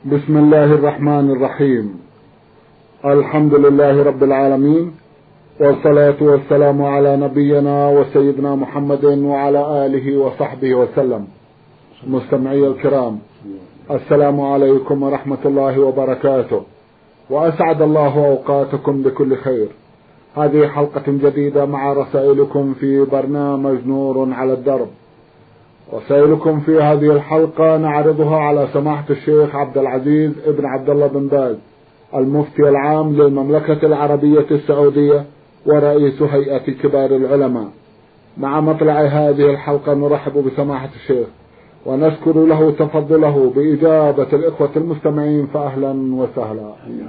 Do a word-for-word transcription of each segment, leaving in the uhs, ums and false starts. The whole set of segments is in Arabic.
بسم الله الرحمن الرحيم. الحمد لله رب العالمين، والصلاة والسلام على نبينا وسيدنا محمد وعلى آله وصحبه وسلم. مستمعي الكرام، السلام عليكم ورحمة الله وبركاته، وأسعد الله أوقاتكم بكل خير. هذه حلقة جديدة مع رسائلكم في برنامج نور على الدرب. رسائلكم في هذه الحلقة نعرضها على سماحة الشيخ عبد العزيز ابن عبد الله بن باز، المفتي العام للمملكة العربية السعودية ورئيس هيئة كبار العلماء. مع مطلع هذه الحلقة نرحب بسماحة الشيخ ونشكر له تفضله بإجابة الإخوة المستمعين، فأهلا وسهلا.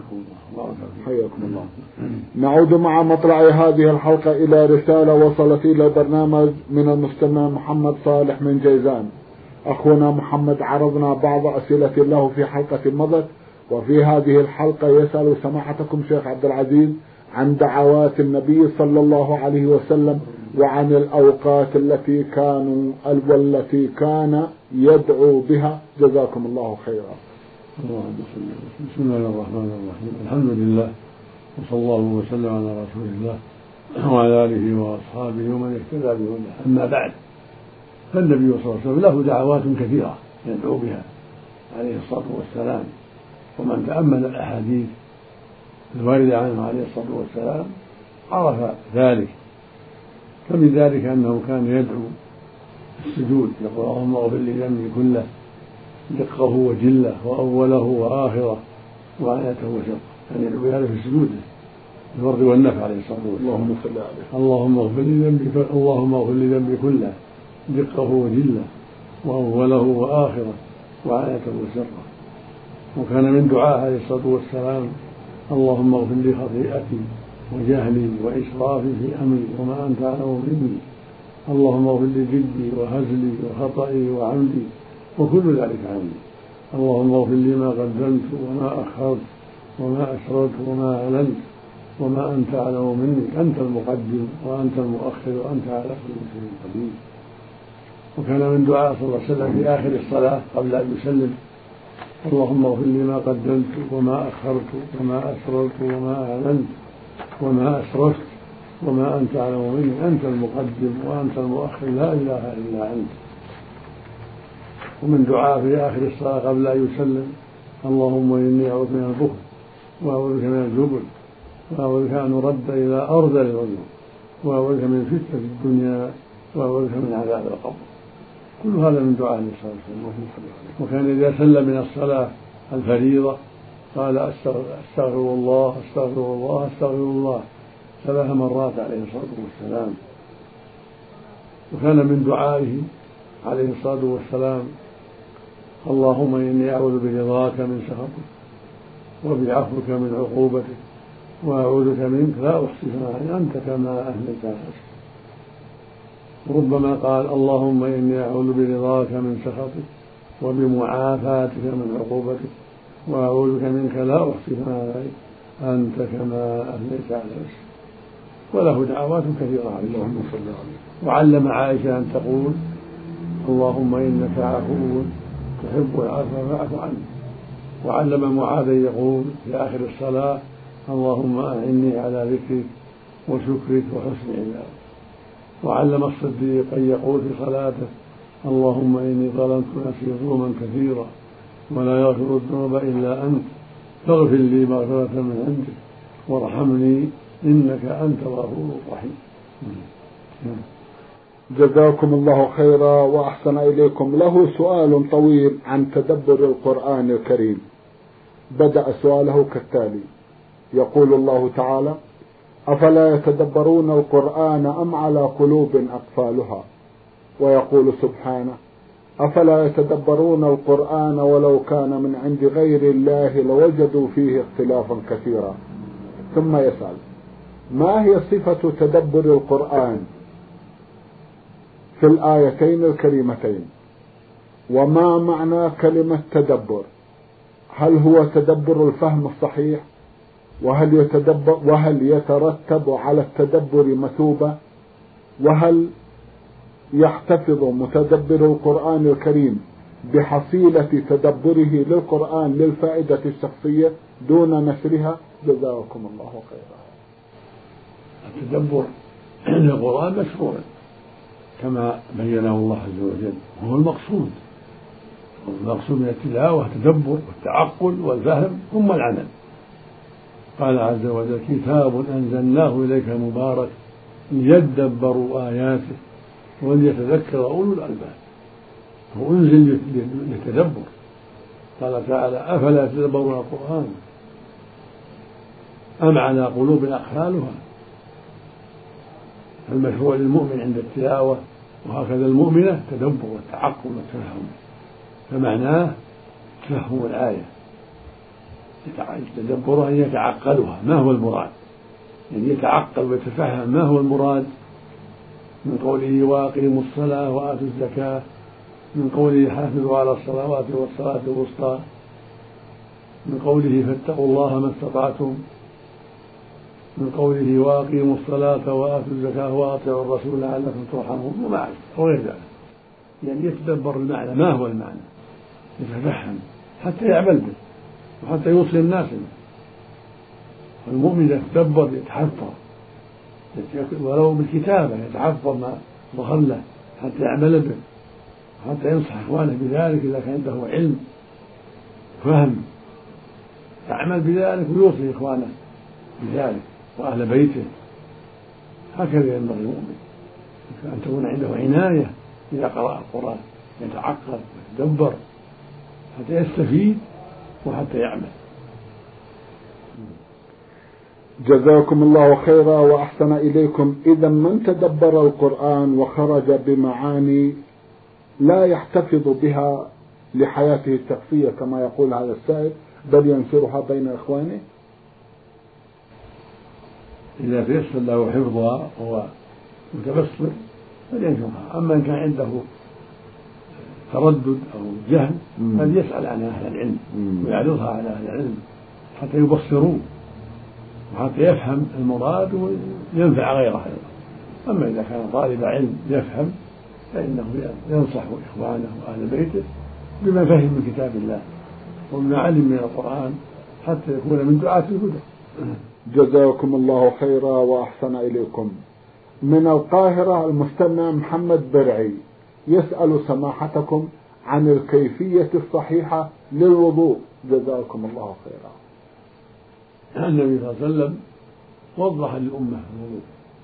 حياكم الله. نعود مع مطلع هذه الحلقة إلى رسالة وصلت إلى البرنامج من المستمع محمد صالح من جيزان. أخونا محمد عرضنا بعض أسئلة له في حلقة مضت، وفي هذه الحلقة يسأل سماحتكم شيخ عبد العزيز عن دعوات النبي صلى الله عليه وسلم وعن الأوقات التي كانوا والتي كان يدعو بها. جزاكم الله خيرا. بسم الله الرحمن الرحيم. الحمد لله، وصلى الله وسلم على رسول الله وعلى آله وأصحابه ومن اهتدى بهداه. أما بعد، فالنبي صلى الله عليه وسلم له دعوات كثيرة يدعو بها عليه الصلاة والسلام، ومن تأمل الأحاديث الواردة عنه عليه الصلاة والسلام عرف ذلك. فمن ذلك أنه كان يدعو السجود، يقول اللهم اغفر لي ذنبي كله دقه وجله وأوله وآخره وعنته وشقه، يعني يدعو بهذا في سجوده الفرض والنفل عليه الصلاة والسلام. اللهم صل عليه. اللهم اغفر لي ذنبي اللهم اغفر لي ذنبي كله دقه وجله وأوله وآخره وعنته وشقه. وكان من دعاء عليه الصلاة والسلام اللهم اغفر لي خطيئتي وجهلي وإسرافي في أمري وما أنت أعلم مني. اللهم اغفر لي جدي وهزلي وخطئي وعمدي وكل ذلك عني. اللهم اغفر لي ما قدمت وما أخرت وما أسررت وما أعلنت وما أنت أعلم مني. أنت المقدم وأنت المؤخر وأنت على كل شيء قدير. وكان من دعاء صلى الله عليه وسلم في آخر الصلاة قبل أن يسلم اللهم اغفر لي ما قدمت وما أخرت وما أسررت وما أعلنت وما أسرفت وما أنت أعلم مني. أنت المقدم وأنت المؤخر لا إله إلا أنت. ومن دعاء في آخر الصلاة قبل أن يسلم اللهم إني أعوذ من البخل وأعوذ بك من الجبن وأعوذ بك أن أرد إلى أرذل العمر وأعوذ بك من فتنة الدنيا وأعوذ بك من عذاب القبر. كل هذا من دعاء النبي صلى الله عليه وسلم. وكان إذا سلم من الصلاة الفريضة قال أستغفر الله أستغفر الله أستغفر الله ثلاث مرات عليه الصلاة والسلام. وكان من دعائه عليه الصلاة والسلام اللهم إني أعوذ برضاك من سخطك وبعفوك من عقوبتك وأعوذ بك منك لا أحصي ثناء أنت كما أثنيت على نفسك. وربما قال اللهم إني أعوذ برضاك من سخطك وبمعافاتك من عقوبتك وأعوذ بك منك لا أحصي ثناء أنت كما أثنيت على نفسك. وله دعوات كثيرة عليه اللهم صل عليه. وعلم عائشة أن تقول اللهم إنك عفو تحب العفو فاعف عني. وعلم معاذ يقول في آخر الصلاة اللهم أعني على ذكرك وشكرك وحسن عبادتك. وعلم الصديق أن يقول في صلاته اللهم إني ظلمت نفسي ظلما كثيرا ولا يغفر الذنوب إلا أنت فاغفر لي مغفرة من عندك وارحمني إنك أنت الغفور الرحيم. جزاكم الله خيرا وأحسن إليكم. له سؤال طويل عن تدبر القرآن الكريم. بدأ سؤاله كالتالي: يقول الله تعالى: أفلا يتدبرون القرآن أم على قلوب أقفالها؟ ويقول سبحانه: أفلا يتدبرون القرآن ولو كان من عند غير الله لوجدوا فيه اختلافا كثيرا. ثم يسأل: ما هي صفة تدبر القرآن في الآيتين الكريمتين؟ وما معنى كلمة تدبر؟ هل هو تدبر الفهم الصحيح؟ وهل يتدبر وهل يترتب على التدبر مثوبة؟ وهل يحتفظ متدبر القرآن الكريم بحصيلة تدبره للقرآن للفائدة الشخصية دون نشرها؟ جزاكم الله خيرا. التدبر للقرآن مشروع كما بينه الله عز وجل، وهو المقصود. المقصود من التلاوة التدبر والتعقل والفهم ثم العمل. قال عز وجل: كتاب أنزلناه إليك مبارك ليدبروا آياته وليتذكر أولو الألباب. هو أنزل للتدبر. قال تعالى: أفلا يتدبرون القرآن أم على قلوب أقفالها. المشروع للمؤمن عند التلاوة وهكذا المؤمنة تدبر والتعقل والتفهم، فمعناه تفهم الآية، تدبرها أن يتعقلها ما هو المراد، يعني يتعقل ويتفهم ما هو المراد من قوله: وأقيموا الصلاة وآتوا الزكاة، من قوله: حافظوا على الصلوات والصلاة الوسطى، من قوله: فاتقوا الله ما استطعتم، من قوله: وأقيموا الصلاة وآتوا الزكاة وأطيعوا الرسول لعلكم ترحمون، وما وغير ذلك. يعني يتدبر المعنى ما هو المعنى، يتفهم حتى يعمل به وحتى يوصي الناس به. والمؤمن يتدبر يتحفظ ولو بالكتابة، يتحفظ ما ظهر له حتى يعمل به وحتى ينصح إخوانه بذلك إذا كان عنده علم فهم، يعمل بذلك ويوصي إخوانه بذلك وأهل بيته. هكذا ينبغي المؤمن أن تكون عنده عناية إذا قرأ القرآن، يتعقل ويتدبر حتى يستفيد وحتى يعمل. جزاكم الله خيرا وأحسن إليكم. إذا من تدبر القرآن وخرج بمعاني لا يحتفظ بها لحياته الشخصية كما يقول هذا السائل، بل ينشرها بين إخوانه، إذا تيسر له حفظها وهو متبصر فلينشرها. أما إن كان عنده تردد أو جهل فليسأل عن أهل العلم ويعرضها على أهل العلم حتى يبصروه وحتى يفهم المراد وينفع غيره. أما إذا كان طالب علم يفهم فإنه ينصح إخوانه وأهل بيته بما فهم من كتاب الله وبما علم من القرآن حتى يكون من دعاة الهدى. جزاكم الله خيرا وأحسن إليكم. من القاهرة المستمع محمد برعي يسأل سماحتكم عن الكيفية الصحيحة للوضوء، جزاكم الله خيرا. النبي صلى الله عليه وسلم وضح للأمة الوضوء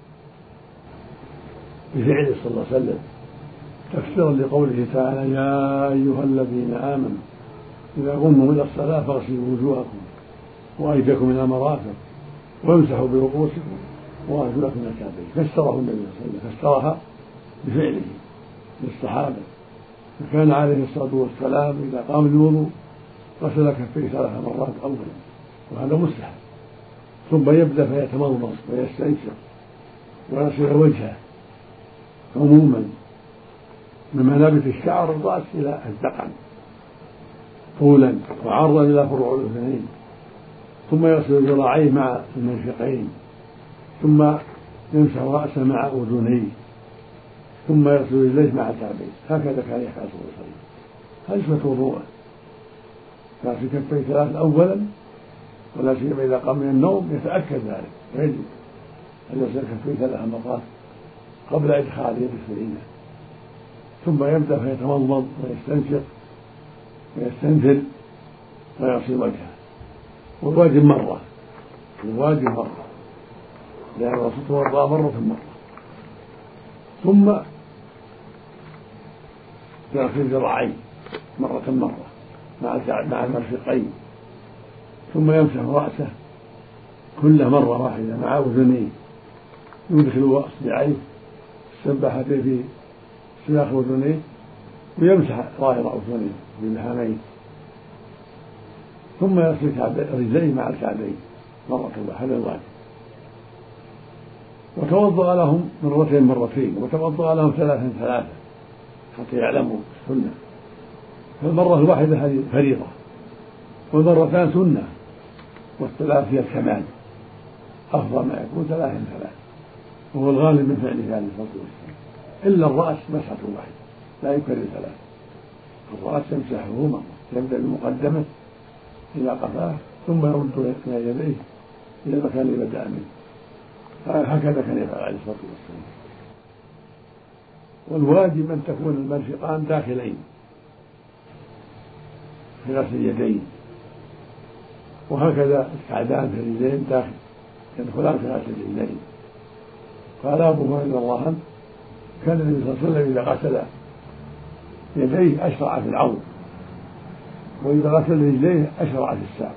بفعله صلى الله عليه وسلم تفسيرا لقوله تعالى: يا أيها الذين آمنوا إذا قمتم إلى الصلاة فاغسلوا وجوهكم وأيديكم إلى المرافق وامسحوا برؤوسكم وأرجلكم إلى الكعبين. فسره النبي صلى الله عليه وسلم، فسرها بفعله للصحابة، فكان عليه الصلاة والسلام إذا قام للوضوء غسل كفيه ثلاث مرات أولا، وهذا مستحب، ثم يبدأ فيتمضمض ويستنشق ويغسل وجهه عموما من منابت الشعر الرأس إلى الذقن طولا وعرضا إلى فروع الأذنين، ثم يغسل ذراعيه مع المرفقين، ثم يمسح رأسه مع أذنيه، ثم يغسل رجليه مع الكعبين. هكذا كان يفعل صلى الله عليه وسلم. هذه صفة وضوءه، يغسل كفيه ثلاث أولا، ولا سيما إذا قام من النوم يتأكد ذلك ويجب أن يغسل كفيه ثلاث مرات قبل إدخال يده في الإناء، ثم يبدأ فيتمضمض ويستنشق ويستنثر ويغسل وجهه، والواجب مرة، الواجب مرة، لأن الرسول توضأ مرة مرة، ثم يغسل ذراعيه مرة مرة مع المرفقين، ثم يمسح رأسه كله مرة واحدة مع أذنيه، يدخل أصبعيه السباحتين في سياخ أذنيه ويمسح ظاهر أذنيه باللحامين، ثم يغسل رجليه مع الكعبين مرة واحدة الواجب. وتوضأ لهم مرتين مرتين وتوضأ لهم ثلاثا ثلاثا حتى يعلموا السنة. فالمرة الواحدة هذه فريضة، والمرتان سنة، والثلاث هي الكمال، أفضل ما يكون ثلاثا ثلاثا، وهو الغالب من فعله عليه الصلاة والسلام، إلا الرأس مسحة واحدة لا يكرر ثلاثة. الرأس يمسحه مرة، يبدأ بالمقدمة إلى قفاه ثم يرد إلى يديه إلى المكان الذي بدأ منه. هكذا كان يفعل عليه الصلاة والسلام. والواجب أن تكون المرفقان داخلين في غسل اليدين، وهكذا الكعبان في الرجلين داخل يدخلان في غسل الرجلين. قال أبو هريرة رضي الله عنه كان النبي صلى الله عليه وسلم إذا غسل يديه أشرع في العضد، وإذا غسل رجليه أشرع في الساق،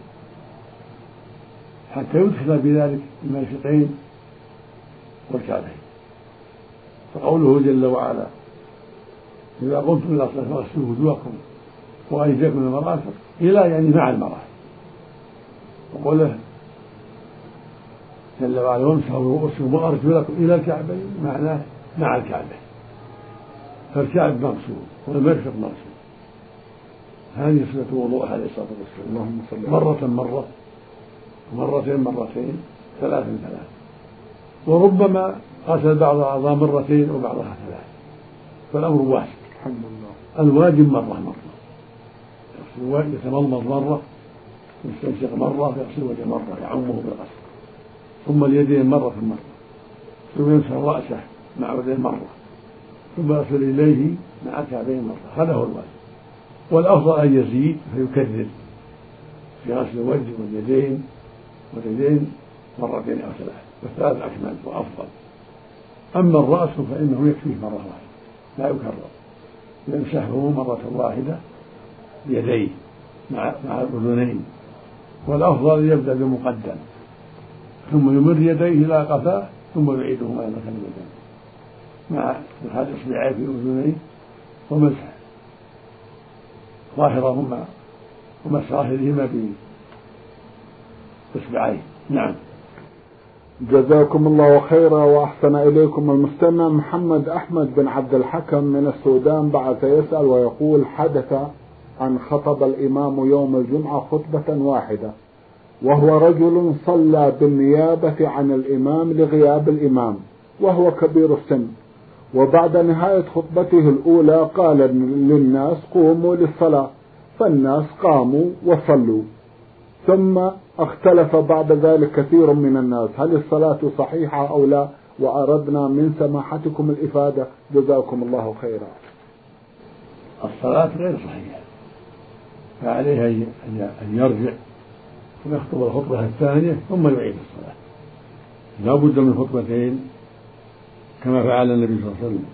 حتى يدخل بذلك المرفقين والكعبين. فقوله جل وعلا إذا قمتم إلى الصلاة فاغسلوا وجوهكم وأيديكم من المرافق إلى يعني مع المرافق، وقوله جل وعلا وامسحوا برؤوسكم وأرجلكم إلى الكعبين معناه مع الكعبين، فالكعب مغسول والمرفق مغسول. هذه صفة وضوء عليه الصلاة والسلام، مرة مرة مرتين مرتين ثلاثا ثلاث، وربما غسل بعض الأعضاء مرتين وبعضها ثلاث، فالأمر واسع. الحمد لله. الواجب مرة مرة، يتمضمض مرة، يستنشق مرة، يغسل وجهه مرة يعمه بالغسل، ثم اليدين مرة مرة، ثم يمسح رأسه مع يديه مرة، ثم يغسل إليه مع كعبين مرة. هذا هو الواجب. والأفضل أن يزيد فيكرر في غسل الوجه واليدين واليدين مرتين أو ثلاث، والثلاث أكمل وأفضل. أما الرأس فإنه يكفيه مرة واحدة لا يكرر، يمسحه مرة واحدة بيديه مع مع الأذنين، والأفضل يبدأ بمقدم ثم يمر يديه إلى قفاه ثم يعيدهما إلى مكان اليدين مع إدخال إصبعيه في أذنيه ومسح ظاهرهما ومسح ظاهرهما بإصبعيه. نعم. جزاكم الله خيرا وأحسن إليكم. المستمع محمد أحمد بن عبد الحكم من السودان بعث يسأل ويقول حدث أن خطب الإمام يوم الجمعة خطبة واحدة، وهو رجل صلى بالنيابة عن الإمام لغياب الإمام وهو كبير السن، وبعد نهاية خطبته الأولى قال للناس قوموا للصلاة، فالناس قاموا وصلوا، ثم اختلف بعد ذلك كثير من الناس هل الصلاة صحيحة أو لا، وأردنا من سماحتكم الإفادة جزاكم الله خيرا. الصلاة غير صحيحة، فعليه أن يرجع ويخطب الخطبة الثانية ثم يعيد الصلاة. لا بد من خطبتين كما فعل النبي صلى الله عليه وسلم،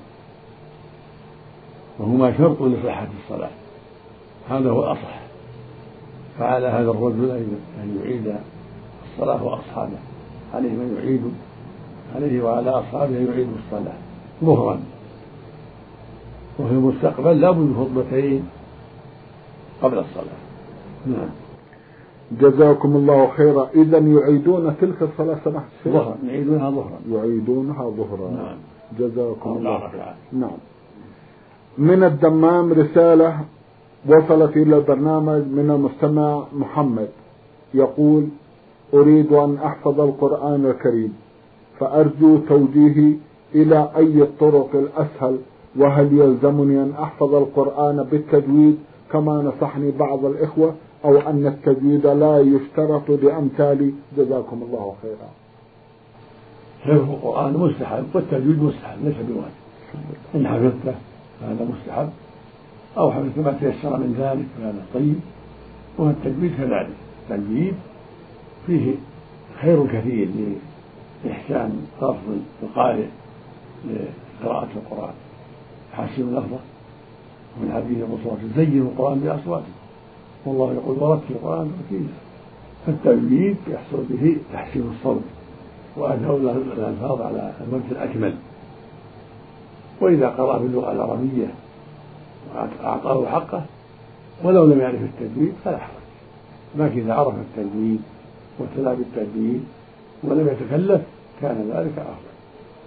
وهما شرط لصحة الصلاة، هذا هو الأصح. فعلى هذا الرجل أن يعيد الصلاة وأصحابه، عليه من يعيد عليه وعلى أصحابه يعيد الصلاة ظهرا، وفي المستقبل لا بد من خطبتين قبل الصلاة. نعم. جزاكم الله خيرا. إذا يعيدون تلك الصلاة سمحت ظهرا، يعيدونها ظهرا يعيدونها ظهرا. نعم. جزاكم الله خيرا. نعم. من الدمام رسالة وصلت إلى البرنامج من المستمع محمد يقول أريد أن أحفظ القرآن الكريم، فأرجو توجيهي إلى أي الطرق الأسهل، وهل يلزمني أن أحفظ القرآن بالتجويد كما نصحني بعض الإخوة، أو أن التجويد لا يشترط لأمثالي؟ جزاكم الله خيرا. حفظ القرآن مستحب والتجويد مستحب ليس بواجب، إن حفظته فهذا مستحب، أو حفظت ما تيسر من ذلك فهذا طيب، والتجويد كذلك. التجويد فيه خير كثير لإحسان لفظ القارئ لقراءة القرآن، حسن لفظه، ومن حديث الرسول زينوا القرآن بأصواتكم، والله يقول ورتل القرآن ترتيلا. فالتجويد يحصل به تحسين الصوت وأداء الألفاظ على الوجه الأكمل، وإذا قرأ باللغة العربية وأعطاه حقه ولو لم يعرف التجويد فلا حرج، لكن إذا عرف التجويد وتلا بالتجويد ولم يتكلف كان ذلك أفضل.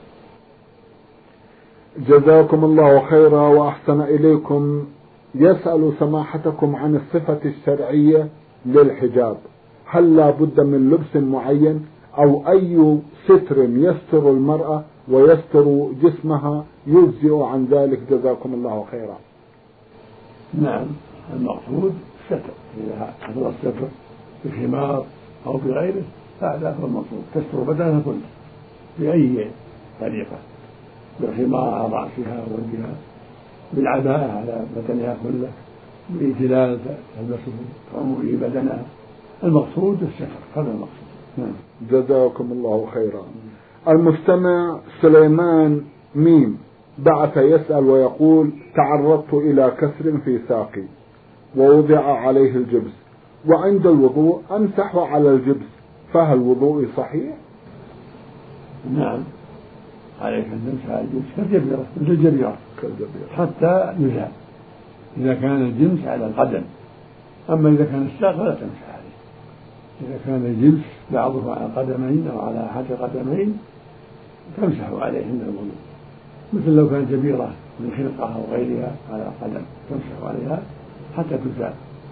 جزاكم الله خيرا وأحسن إليكم. يسأل سماحتكم عن الصفة الشرعية للحجاب، هل لا بد من لبس معين، أو أي ستر يستر المرأة ويستر جسمها يجزئ عن ذلك؟ جزاكم الله خيرا. نعم، المقصود الستر، إذا حصل الستر بخمار أو بغيره فهذا هو المقصود، تستر بدنها كله بأي طريقة، بالخمار على رأسها ووجهها، بالعباءة على بدنها كله، بإتلال تلبسه تعم به بدنها، المقصود الستر، هذا المقصود. نعم. جزاكم الله خيرا. المستمع سليمان ميم بعث يسأل ويقول: تعرضت إلى كسر في ساقي ووضع عليه الجبس، وعند الوضوء أمسح على الجبس، فهل وضوئي صحيح؟ نعم، عليك أن تمسح على الجبس كالجبيرة، مثل الجبيرة حتى يزال إذا كان الجنس على القدم، أما إذا كان الساق فلا تمسح عليه. إذا كان الجنس بعضه على قدمين أو على أحد قدمين تمسح عليه عند الوضوء، مثل لو كان جبيرة من خلقة أو غيرها على قدم تمسح عليها حتى تزال.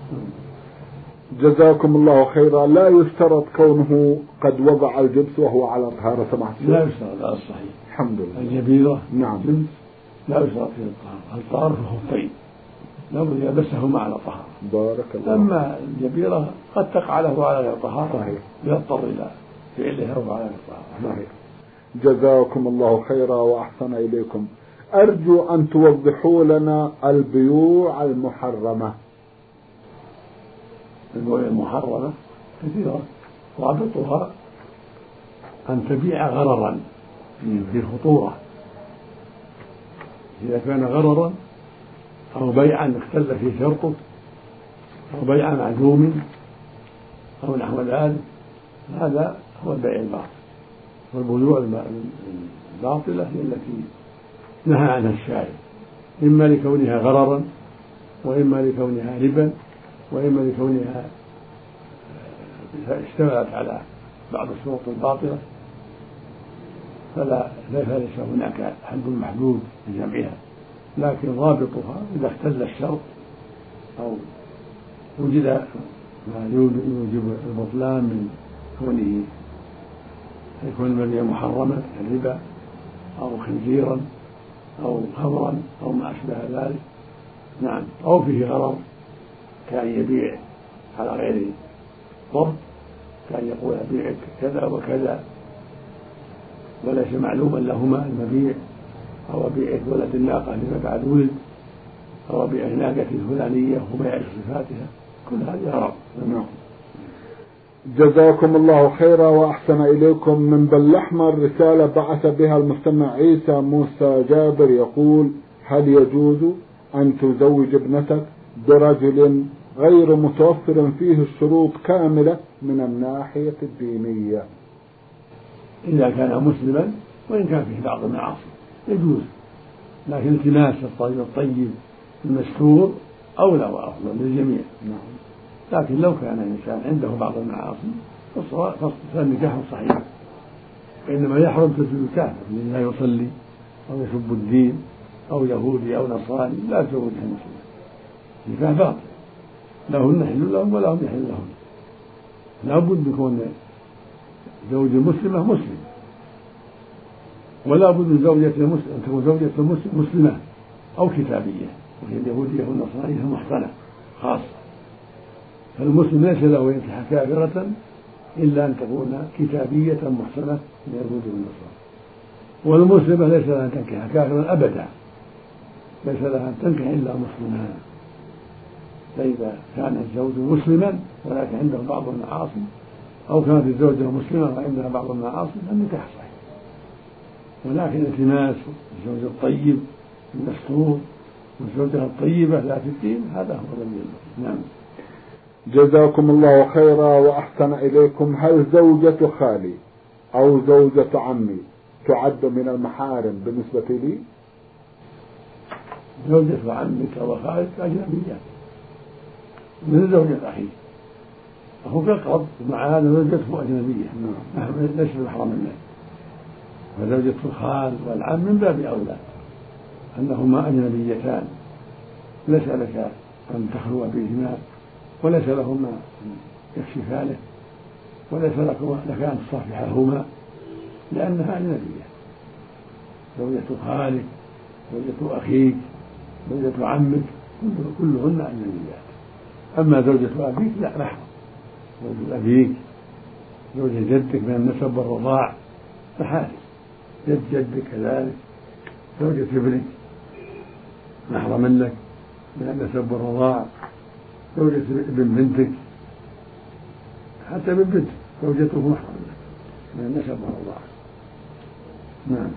جزاكم الله خيرا. لا يشترط كونه قد وضع الجبس وهو على طهارة سماحة؟ لا يشترط، لا الصحيح. الحمد لله. الجبيرة نعم جنس لا يشترط فيه الطهارة، الطهارة في الخفين لابد يلبسهما على طهارة. بارك الله. أما الجبيرة قد تقع له على غير طهارة، صحيح، يضطر إلى فعلها وعلى غير طهارة. صحيح. جزاكم الله خيرا وأحسن إليكم. أرجو أن توضحوا لنا البيوع المحرمة. البيوع المحرمة كثيرة، ضابطها أن تبيع غررا في خطورة، إذا كان غررا أو بيعا اختل فيه شرطه أو بيعا معدوم أو نحو ذلك، هذا هو البيع الباطل. والبيوع الباطلة هي التي نهى عنها الشارع، إما لكونها غررا، وإما لكونها ربا، وإما لكونها اشتملت على بعض الشروط الباطلة، فلا ليس هناك حد محدود لجمعها، لكن ضابطها إذا اختل الشرط أو وجد ما يوجب البطلان من كونه يكون المبيع محرما كالربا أو خنزيرا أو خمرا أو ما أشبه ذلك. نعم، أو فيه غرر كأن يبيع على غير ضبط، كأن يقول أبيعك كذا وكذا وليس معلوما لهما المبيع، أو أبيعك ولد الناقة لما بعد ولد، أو أبيع ناقة الفلانية وبيع صفاتها، كل هذه غرر. نعم. جزاكم الله خيرا وأحسن إليكم. من بلحمر رسالة بعث بها المستمع عيسى موسى جابر يقول: هل يجوز أن تزوج ابنتك برجل غير متوفر فيه الشروط كاملة من الناحية الدينية؟ إذا كان مسلما وإن كان فيه بعض المعاصي يجوز، لكن التماس الطيب الطيب المستور أولى وأفضل للجميع. نعم. لكن لو كان الإنسان عنده بعض المعاصي فالنكاح صحيح، وإنما يحرم تزوج كافر من لا يصلي أو يسب الدين أو يهودي أو نصراني، لا تزوجها مسلمة، نكاح باطل، لهن حل لهم ولهم يحل لهم. لا بد يكون زوج المسلمة مسلم، ولا بد من زوجة المسلم أن تكون زوجة المسلم مسلمة أو كتابية، وهي اليهودية والنصرانية محصنة خاصة. فالمسلم ليس له ينكح كافرة إلا أن تكون كتابية محصنة من اليهود والنصارى، والمسلمة ليس لها أن تنكح كافرا أبدا، ليس لها أن تنكح إلا مسلما. فإذا كان الزوج مسلما ولكن عنده بعض المعاصي، أو كانت الزوجة مسلمة وعندها بعض المعاصي، فالنكاح صحيح. ولكن التماس الزوج الطيب المستور والزوجة الطيبة ذات الدين هذا هو الذي ينبغي. نعم. جزاكم الله خيرا وأحسن إليكم. هل زوجة خالي أو زوجة عمي تعد من المحارم بالنسبة لي؟ زوجة عمك وخالك أجنبيات من زوجة أخيك، أخوك أقرب، مع هذا زوجته أجنبية ليس محرم منه. فزوجة الخال والعم من باب أولى، أنهما أجنبيتان ليس لك أن تخلو بهما، وليس لهما أن يكشفانه، وليس لك أن تصافحهما، لأنها أجنبية. زوجة خالك، زوجة أخيك، زوجة عمك كلهن أجنبيات. أما زوجة أبيك لا محرم، زوجة أبيك زوجة جدك من النسب والرضاع محارم، جد جدك كذلك، زوجة ابنك محرم لك من النسب والرضاع، زوجة ابن بنتك حتى ابن بنتك زوجته محرم لك من النسب والرضاع. نعم.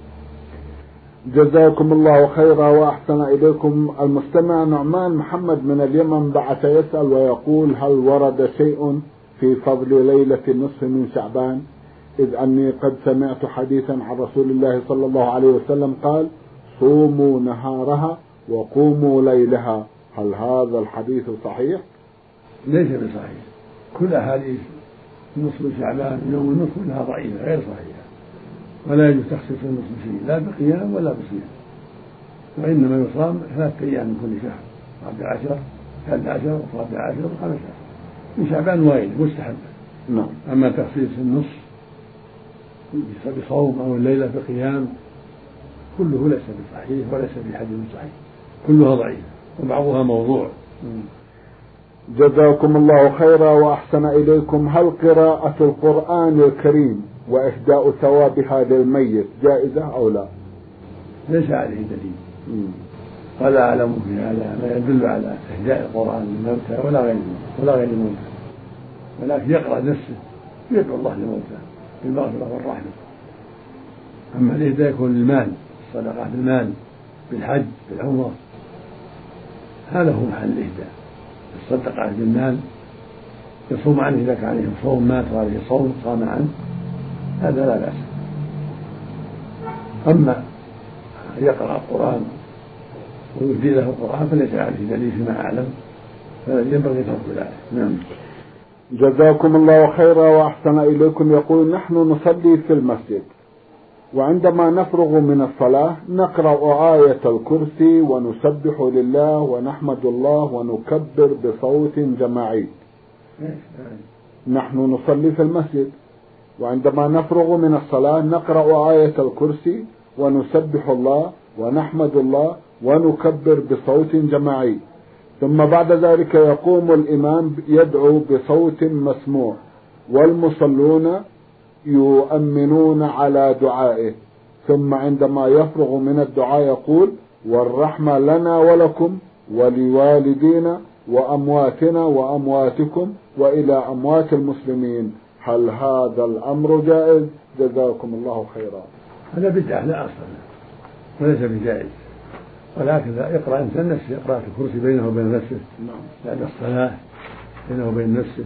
جزاكم الله خيرا وأحسن إليكم. المستمع نعمان محمد من اليمن بعث يسأل ويقول: هل ورد شيء في فضل ليلة النصف من شعبان؟ إذ أني قد سمعت حديثا عن رسول الله صلى الله عليه وسلم قال: صوموا نهارها وقوموا ليلها. هل هذا الحديث صحيح؟ ليس بصحيح. كل أحاديث نصف شعبان يوم النصف لها ضعيفة غير صحيحة، ولا يجوز تخصيص النصف شيء لا بقيام ولا بصيام، وإنما يصام ثلاثة أيام من كل شهر، رابع عشر ثالث عشر ورابع عشر وخمس عشر من شعبان وغيره مستحب. نعم. أما تخصيص النصف بصوم أو الليلة بقيام كله ليس بصحيح وليس بحديث صحيح، كلها ضعيف وبعضها موضوع. جزاكم الله خيرا وأحسن إليكم. هل قراءة القرآن الكريم وإهداء ثوابها للميت جائزة أو لا؟ ليس عليه دليل، ولا أعلم في هذا ما يدل على إهداء القرآن للموتى ولا غير ولا غير الموتى، ولكن يقرأ نفسه يدعو الله للموتى بالمغفرة والرحمة. أما الإهداء يكون للمال، الصدقة بالمال بالحج بالعمرة، هذا هو محل الإهداء. الصدقة بالمال يصوم عنه إذا كان عليه صوم مات وعليه صوم صام عنه، هذا لا بأس. أما يقرأ القرآن ويهدي له القرآن فليس عليه دليل فيما أعلم، فالذي ينبغي ترك ذلك. نعم. جزاكم الله خيرا وأحسن إليكم. يقول: نحن نصلي في المسجد، وعندما نفرغ من الصلاة نقرأ آية الكرسي ونسبح لله ونحمد الله ونكبر بصوت جماعي. نحن نصلي في المسجد، وعندما نفرغ من الصلاة نقرأ آية الكرسي ونسبح الله ونحمد الله ونكبر بصوت جماعي، ثم بعد ذلك يقوم الإمام يدعو بصوت مسموع والمصلون يؤمنون على دعائه، ثم عندما يفرغ من الدعاء يقول: والرحمة لنا ولكم ولوالدينا وأمواتنا وأمواتكم وإلى أموات المسلمين. هل هذا الأمر جائز؟ جزاكم الله خيرا. هذا بدعة لا أصل له وليس بجائز، ولكن يقرأ إنسان نفسه، يقرأ الكرسي بينه وبين نفسه بعد الصلاة بينه وبين نفسه،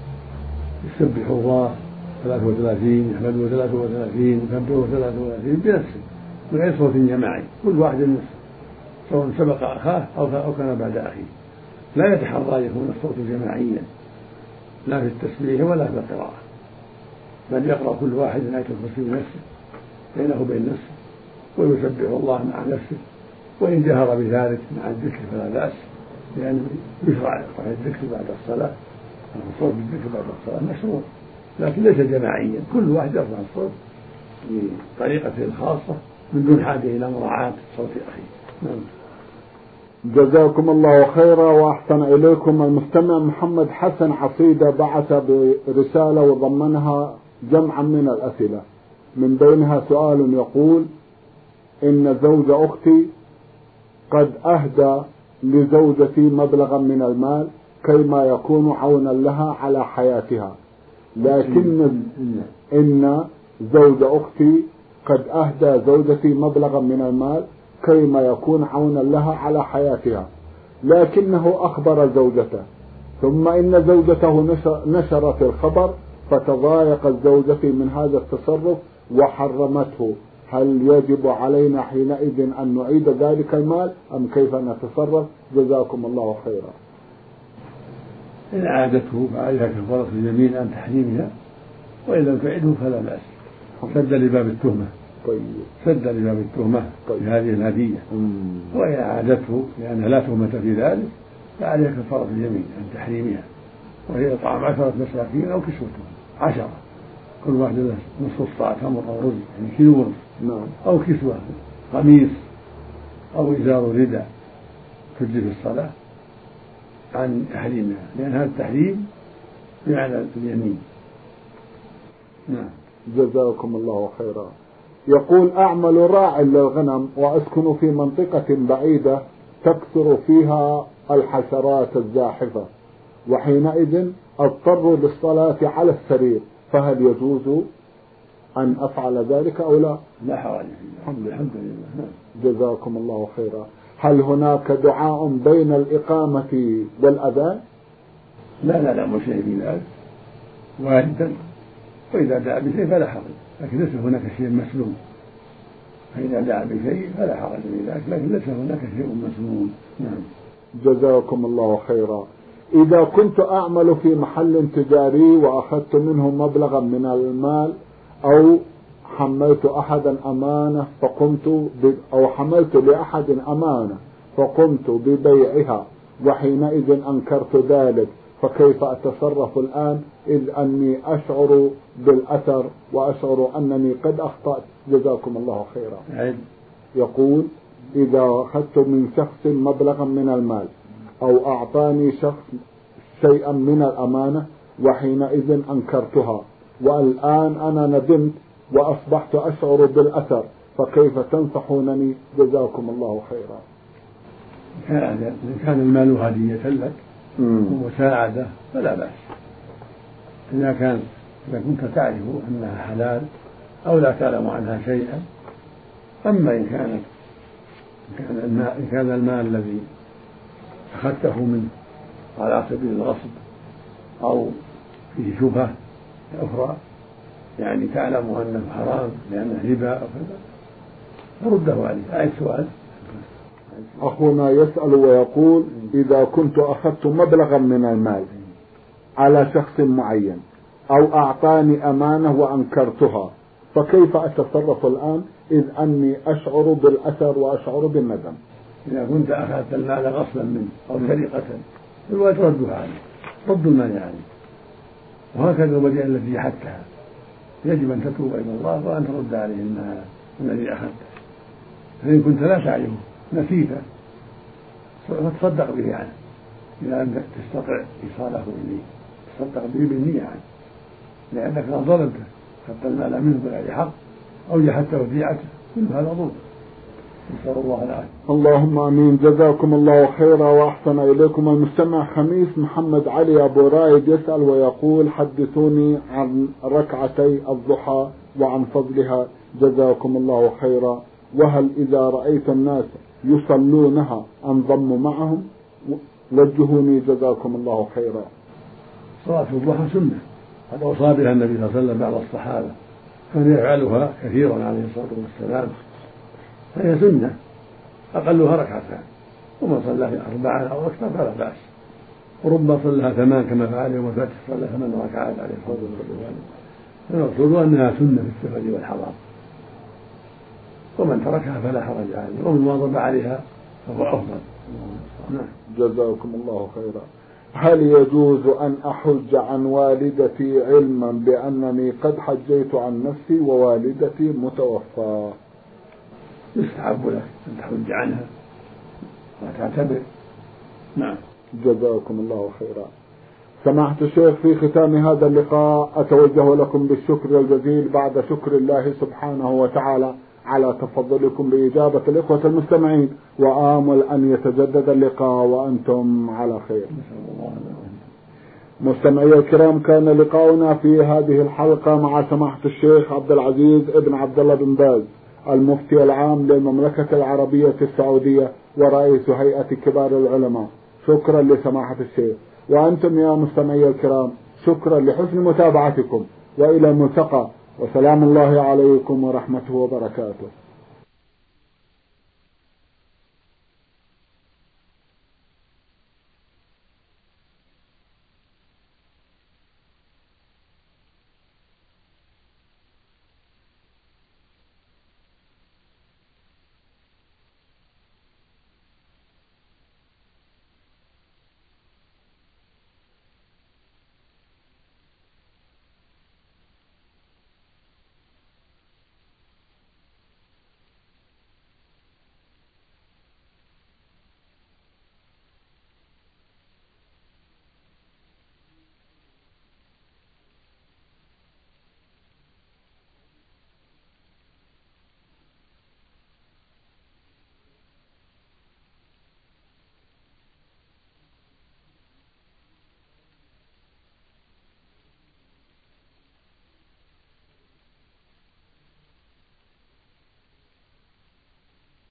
يسبح الله ثلاثة وثلاثين يحمده ثلاثة وثلاثين يكبره ثلاثة وثلاثين بنفسه من غير صوت جماعي، كل واحد نفسه سواء سبق أخاه أو كان بعد أخيه، لا يتحرى يكون الصوت جماعيا لا في التسبيح ولا في القراءة، بل يقرأ كل واحد آية الكرسي بنفسه بينه وبين نفسه ويسبح الله مع نفسه، وإن جهر بذلك مع الذكر فلا بأس، لأنه يشرع الذكر بعد الصلاة، الصوت بالذكر بعد الصلاة مشروع، لكن ليس جماعيا، كل واحد يرفع الصوت بطريقته الخاصة من دون حاجة إلى مراعاة صوت أخيه. جزاكم الله خيرا وأحسن إليكم. المستمع محمد حسن عصيدة بعث برسالة وضمنها جمعا من الأسئلة، من بينها سؤال يقول: إن زوج أختي قد أهدى لزوجتي مبلغا من المال كيما يكون عونا لها على حياتها، لكن إن زوج أختي قد أهدى زوجتي مبلغا من المال كيما يكون عونا لها على حياتها، لكنه أخبر زوجته، ثم إن زوجته نشرت الخبر فتضايقت زوجتي من هذا التصرف وحرمته. هل يجب علينا حينئذ أن نعيد ذلك المال أم كيف نتصرف؟ جزاكم الله خيرا. إن عادته فعليها كفارة اليمين عن تحريمها، وإن لم تعده فلا بأس، سد لباب التهمة. طيب. سد لباب التهمة طيب. بهذه الهدية. وإن عادته لأنها لا تهمة في ذلك فعليها كفارة اليمين عن تحريمها، وهي إطعام عشرة مساكين أو كسوتهم عشرة، كل واحد له نصف الصاع تمر أو رز يعني كيلو ونصف، أو كسوة قميص أو إزار رداء تجزي في الصلاة عن تحريمها، لأن هذا التحريم بمعنى اليمين. نعم. جزاكم الله خيرا. يقول: أعمل راع للغنم وأسكن في منطقة بعيدة تكثر فيها الحشرات الزاحفة، وحينئذ أضطر للصلاة على السرير، فهل يجوز أن أفعل ذلك أو لا؟ لا حرج فيه. الحمد لله. جزاكم الله خيرا. هل هناك دعاء بين الإقامة والأذان؟ لا لا لا مش شيء في ذلك واردا، وإذا دعا بشيء فلا حرج، لكن ليس هناك شيء مسلوم. فإذا دعا بشيء فلا حرج في ذلك، لكن ليس هناك شيء مسلوم. نعم. جزاكم الله خيرا. إذا كنت أعمل في محل تجاري وأخذت منه مبلغا من المال، أو حملت أحدا أمانة فقمت ب... أو حملت لأحد أمانة فقمت ببيعها، وحينئذ أنكرت ذلك، فكيف أتصرف الآن إذ أني أشعر بالأثر وأشعر أنني قد أخطأت؟ جزاكم الله خيرا. يقول: إذا أخذت من شخص مبلغا من المال أو أعطاني شخص شيئا من الأمانة، وحينئذ أنكرتها، والآن أنا ندمت وأصبحت أشعر بالأثر، فكيف تنصحونني؟ جزاكم الله خيرا. إن كان المال هدية لك ومساعدة فلا بأس، إذا كان إذا كنت تعرف أنها حلال أو لا تعلم عنها شيئا. أما إن كان كان المال, إن كان المال الذي أخذته منه على سبيل الغصب أو فيه شبهة أخرى، يعني تعلم أنه حرام لأنه ربا أو كذا، فرده عليه. أي سؤال. أخونا يسأل ويقول: إذا كنت أخذت مبلغا من المال على شخص معين أو أعطاني أمانة وأنكرتها، فكيف أتصرف الآن إذ أني أشعر بالأثر وأشعر بالندم؟ إذا كنت أخذت المال غصبا منه أو سرقة فالواجب ردها عليه، رد المال عليه، وهكذا الوديعة التي جحدتها يجب أن تتوب إلى الله وأن ترد عليه المال الذي أخذته. فإن كنت لا تعرفه نسيته فتصدق به عنه، إذا أنت تستطيع إيصاله إليه تصدق به بالنية عنه، لأنك لو ظلمته أخذت المال منه بغير حق أو جحدت وديعته كل هذا ظلم. نسأل الله العافية. اللهم آمين. جزاكم الله خيرا وأحسن إليكم. المستمع خميس محمد علي أبو رايد يسأل ويقول: حدثوني عن ركعتي الضحى وعن فضلها جزاكم الله خيرا، وهل إذا رأيت الناس يصلونها أنضم معهم؟ وجهوني جزاكم الله خيرا. صلاة الضحى سنة، قد أوصى بها النبي صلى الله عليه وسلم بعض الصحابة، كان يفعلها كثيرا عليه الصلاة والسلام، فهي سنة أقلها ركعتان، ومن صلى أربعة أو أكثر فلا بأس، وربما صلىها ثمان كما فعل يوم الفتح، صلى ثمان ركعات عليه الصلاة والسلام. فالمقصود أنها سنة في السفر والحضر، ومن تركها فلا حرج عليه، ومن واظب عليها فهو أفضل. جزاكم الله خيرا. هل يجوز أن أحج عن والدتي علما بأنني قد حجيت عن نفسي ووالدتي متوفى؟ يستحب لك أن تحج عنها وتعتبر. نعم. جزاكم الله خيرا. سماحة الشيخ، في ختام هذا اللقاء أتوجه لكم بالشكر الجزيل بعد شكر الله سبحانه وتعالى على تفضلكم بإجابة الإخوة المستمعين، وآمل أن يتجدد اللقاء وأنتم على خير. مستمعي الكرام، كان لقاؤنا في هذه الحلقة مع سماحة الشيخ عبد العزيز ابن عبد الله بن باز، المفتي العام للمملكة العربية السعودية ورئيس هيئة كبار العلماء. شكرا لسماحة الشيخ. وأنتم يا مستمعي الكرام شكرا لحسن متابعتكم، وإلى الملتقى، وسلام الله عليكم ورحمته وبركاته.